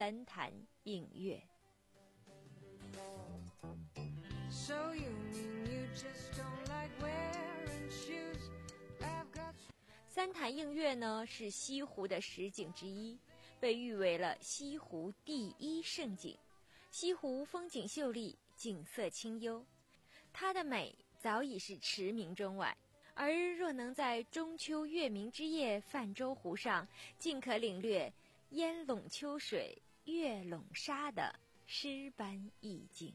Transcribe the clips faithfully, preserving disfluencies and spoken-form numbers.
三潭映月。So you mean you just don't like wearing shoes? I've got... 三潭映月呢，是西湖的十景之一，被誉为了西湖第一胜景。西湖风景秀丽，景色清幽，它的美早已是驰名中外。而若能在中秋月明之夜泛舟湖上，尽可领略烟笼秋水月笼沙的诗般意境。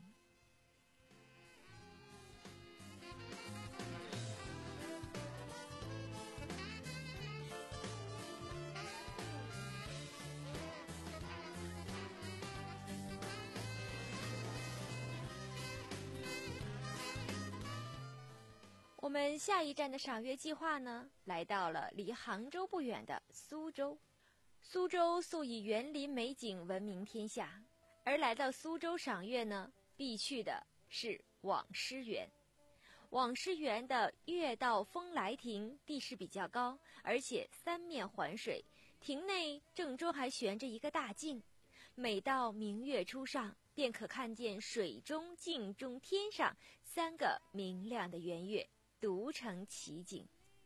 我们下一站的赏月计划呢，来到了离杭州不远的苏州。苏州素以园林美景闻名天下，而来到苏州赏月呢，必去的是网师园。网师园的月到风来亭地势比较高，而且三面环水，亭内正中还悬着一个大镜，每到明月初上，便可看见水中、镜中、天上三个明亮的圆月，独成奇景。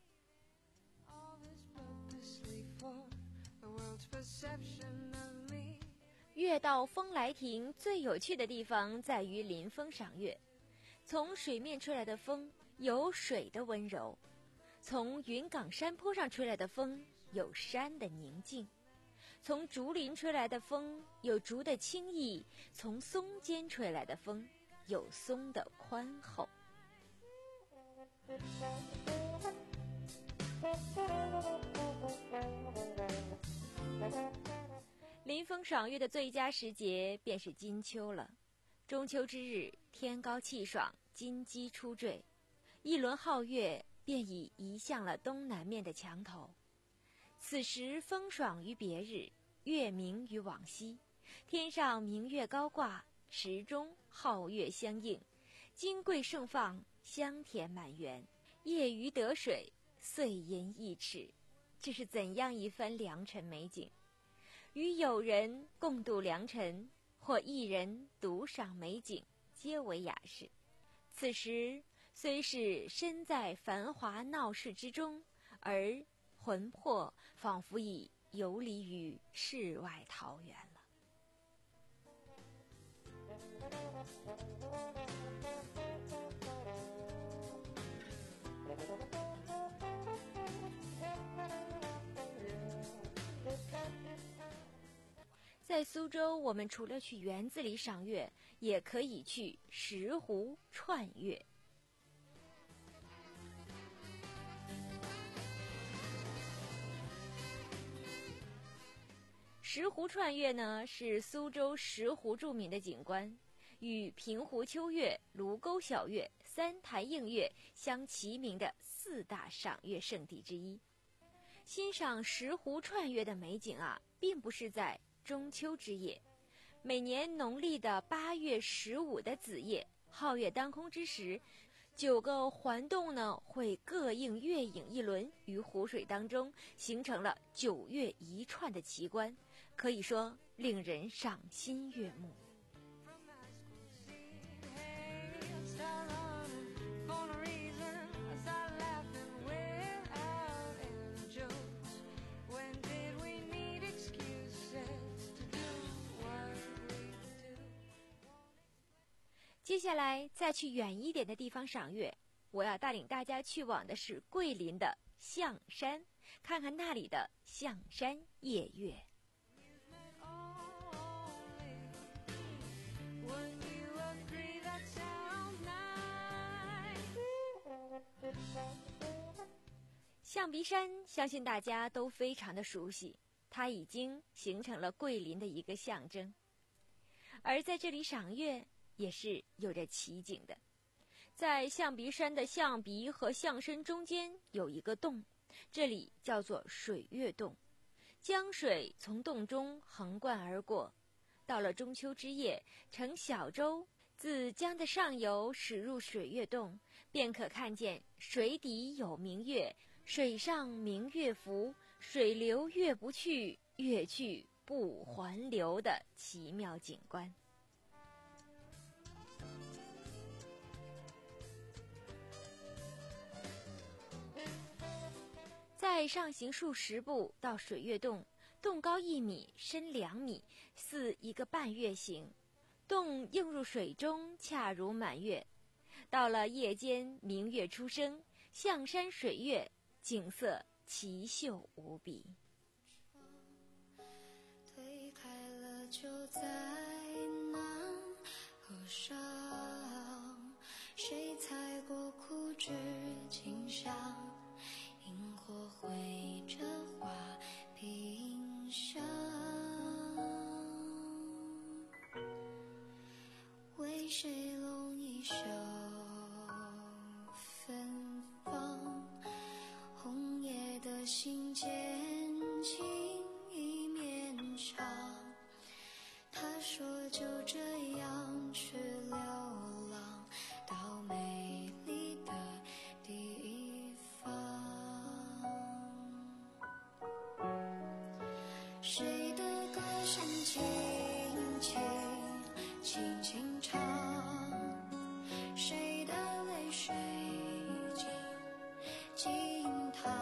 月到风来亭最有趣的地方在于临风赏月。从水面吹来的风有水的温柔，从云冈山坡上吹来的风有山的宁静，从竹林吹来的风有竹的轻逸，从松间吹来的风有松的宽厚。临风赏月的最佳时节便是金秋了。中秋之日，天高气爽，金鸡出坠，一轮皓月便已移向了东南面的墙头。此时风爽于别日，月明于往昔，天上明月高挂，池中皓月相映，金桂盛放，香甜满园，夜鱼得水，碎银一尺，这是怎样一番良辰美景！与友人共度良辰，或一人独赏美景，皆为雅事。此时虽是身在繁华闹市之中，而魂魄仿佛已游离于世外桃源了。在苏州，我们除了去园子里赏月，也可以去石湖串月。石湖串月呢，是苏州石湖著名的景观，与平湖秋月、卢沟晓月、三潭映月相齐名的四大赏月胜地之一。欣赏石湖串月的美景啊，并不是在中秋之夜，每年农历的八月十五的子夜，皓月当空之时，九个环洞呢会各映月影一轮于湖水当中，形成了九月一串的奇观，可以说令人赏心悦目。接下来再去远一点的地方赏月，我要带领大家去往的是桂林的象山，看看那里的象山夜月。象鼻山相信大家都非常的熟悉，它已经形成了桂林的一个象征。而在这里赏月也是有着奇景的，在象鼻山的象鼻和象身中间有一个洞，这里叫做水月洞，江水从洞中横贯而过，到了中秋之夜，乘小舟自江的上游驶入水月洞，便可看见水底有明月，水上明月浮，水流月不去，月去步环流的奇妙景观。再上行数十步到水月洞，洞高一米，深两米，似一个半月形。洞映入水中，恰如满月。到了夜间，明月初升，象山水月，景色奇秀无比。 推开了就在那河上，谁踩过枯枝景象，萤火绘着花屏上，为谁拢一袖芬芳，红叶的信笺轻易绵长，他说就这样去流浪到美丽的地方。谁的歌声轻轻轻轻唱，谁的泪水静静淌，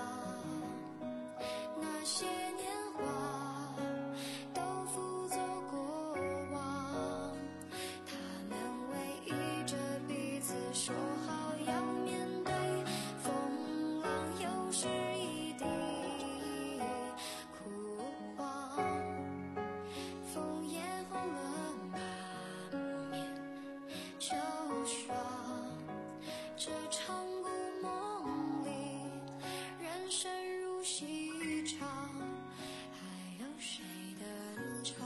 那些年华都辅佐过往，他们偎依着彼此说好要面对风浪，又是一地枯黄，枫叶红了满面秋霜，这场故梦里人生如戏场，还有谁登场？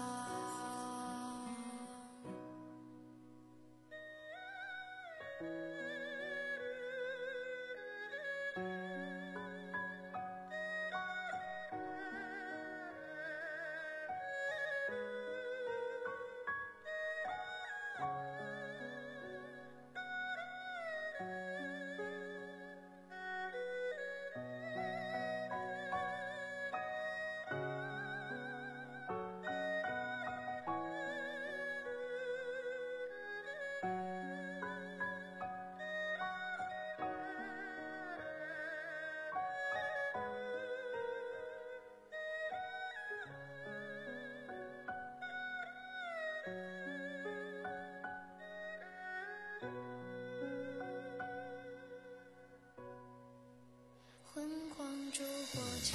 昏黄烛火轻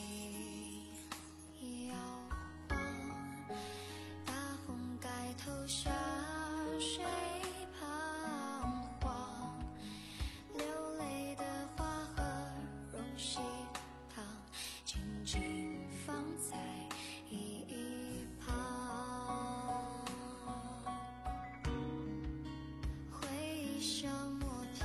摇晃，大红盖头下谁彷徨，流泪的花和荣喜堂静静放在一旁，回忆像默片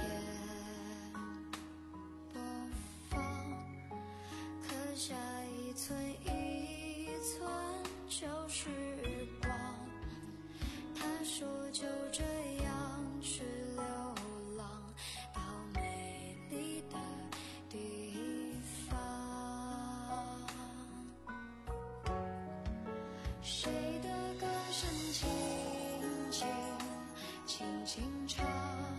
播放，刻下一寸一寸旧时光，他说就这样去流浪到美丽的地方，谁的歌声轻轻轻轻唱，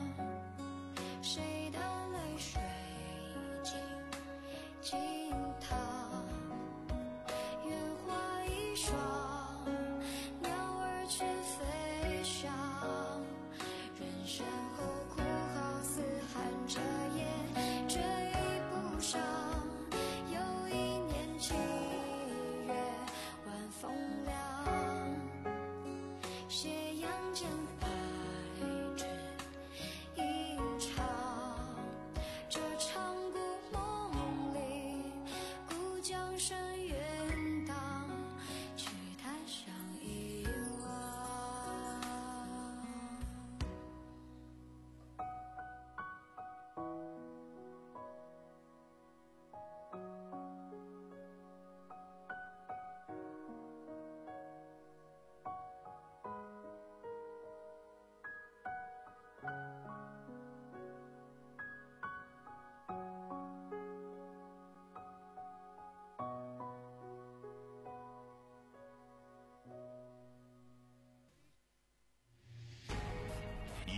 谁的泪水静静淌，愿花一双，鸟儿去飞翔，人生后哭号嘶喊着也追不上，有一年七月晚风凉，斜阳间白纸一场，这场故梦里故江声远荡，去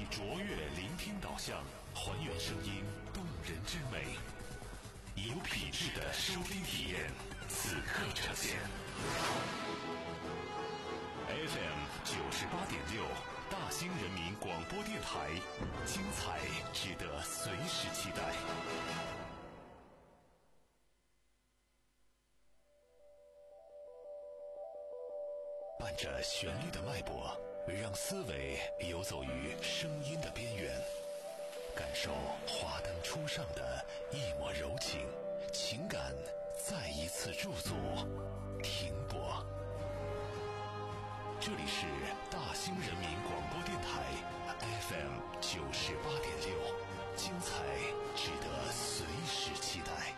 卓越聆听导向，还原声音动人之美，有品质的收听体验，此刻呈现。F M 九十八点六，大兴人民广播电台，精彩值得随时期待。伴着旋律的脉搏，让思维游走于声音的边缘，感受华灯初上的一抹柔情，情感再一次驻足停泊。这里是大兴人民广播电台 F M 九十八点六，精彩值得随时期待。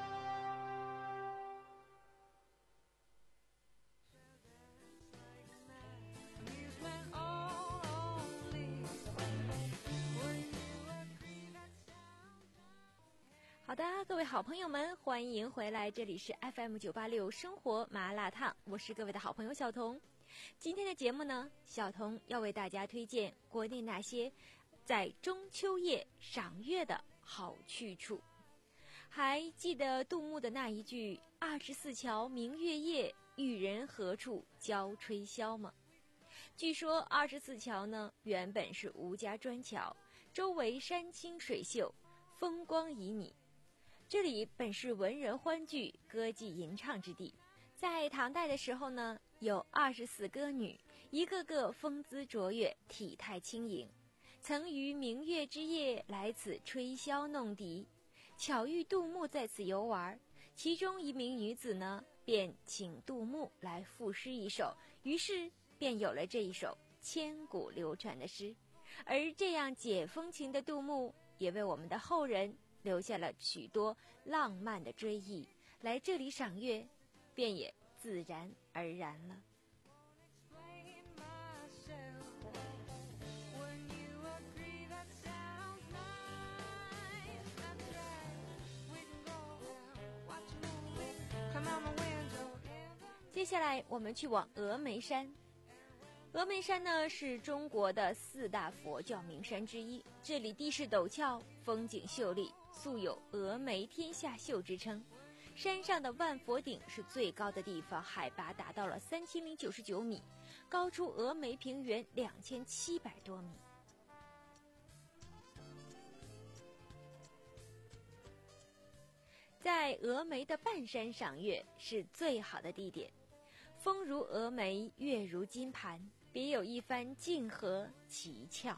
好的，各位好朋友们，欢迎回来，这里是 F M 九八六生活麻辣烫，我是各位的好朋友小彤。今天的节目呢，小彤要为大家推荐国内那些在中秋夜赏月的好去处。还记得杜牧的那一句“二十四桥明月夜，玉人何处教吹箫”吗？据说二十四桥呢，原本是吴家砖桥，周围山清水秀，风光旖旎。这里本是文人欢聚、歌妓吟唱之地。在唐代的时候呢，有二十四歌女，一个个风姿卓越，体态轻盈，曾于明月之夜来此吹箫弄笛，巧遇杜牧在此游玩。其中一名女子呢，便请杜牧来赋诗一首，于是便有了这一首千古流传的诗。而这样解风情的杜牧，也为我们的后人留下了许多浪漫的追忆，来这里赏月，便也自然而然了。接下来我们去往峨眉山。峨眉山呢，是中国的四大佛教名山之一，这里地势陡峭，风景秀丽，素有峨眉天下秀之称。山上的万佛顶是最高的地方，海拔达到了三千零九十九米，高出峨眉平原两千七百多米。在峨眉的半山赏月是最好的地点，风如峨眉，月如金盘，别有一番静和奇峭。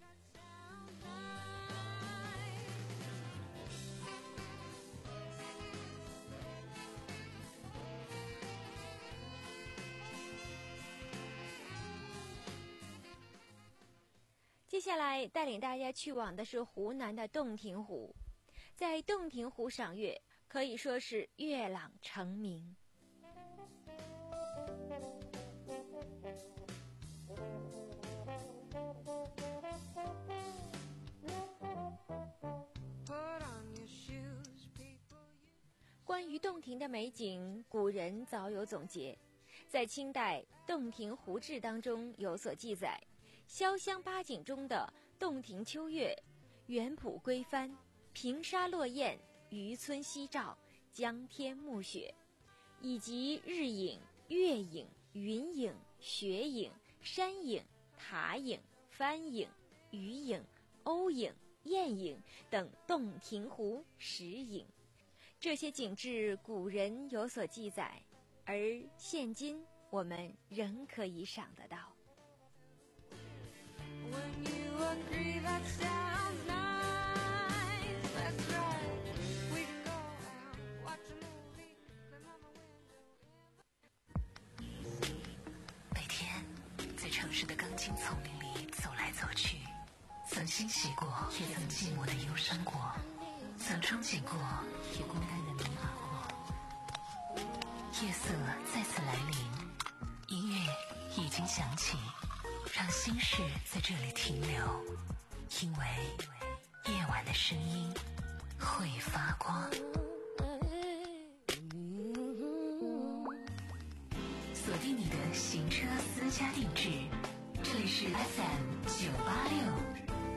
接下来带领大家去往的是湖南的洞庭湖。在洞庭湖赏月可以说是月朗成名。关于洞庭的美景，古人早有总结，在清代《洞庭湖志》当中有所记载，潇湘八景中的洞庭秋月，远浦归帆，平沙落雁，渔村夕照，江天暮雪，以及日影、月影、云影、雪影、山影、塔影、帆影、鱼影、鸥影、雁影等洞庭湖十影。这些景致古人有所记载，而现今我们仍可以赏得到。 每天在城市的钢筋丛林里走来走去，曾欣喜过，也曾寂寞的忧伤过，曾憧憬过，也孤单的迷茫过。夜色再次来临，音乐已经响起，让心事在这里停留，因为夜晚的声音会发光。锁定你的行车私家定制，这里是 F M 九八六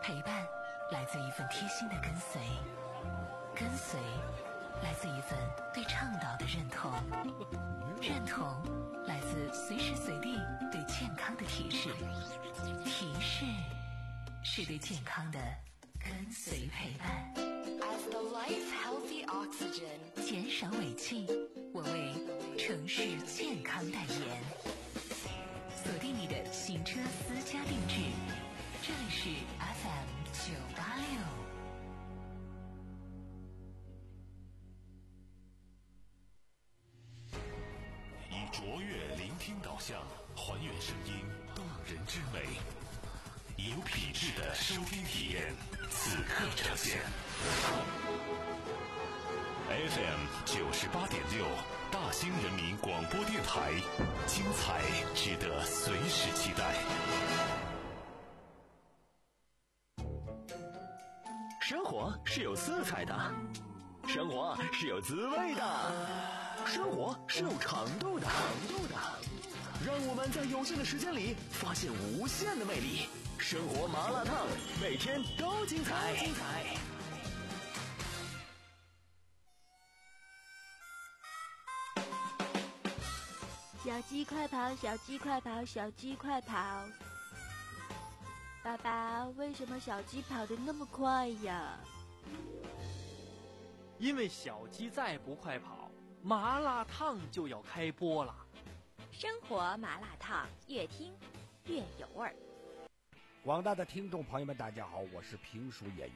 陪伴来自一份贴心的跟随，跟随来自一份对倡导的认同，认同来自随时随地对健康的提示，提示是对健康的跟随陪伴。 As the life healthy oxygen， 减少尾气，我为城市健康代言。锁定你的行车私家定制，这里是 F M 九八六。 以卓越聆听导向，还原声音动人之美，以有品质的收听体验，此刻呈现。F M 九十八点六，大兴人民广播电台，精彩值得随时期待。 生活是有色彩的，生活是有滋味的，生活是有长度的。长度的，让我们在有限的时间里发现无限的魅力。生活麻辣烫，每天都精彩。精彩。 小鸡快跑，小鸡快跑，小鸡快跑！爸爸，为什么小鸡跑得那么快呀？ 因为小鸡再不快跑，麻辣烫就要开播了。 生活麻辣烫，越听越有味儿。 广大的听众朋友们，大家好，我是评书演员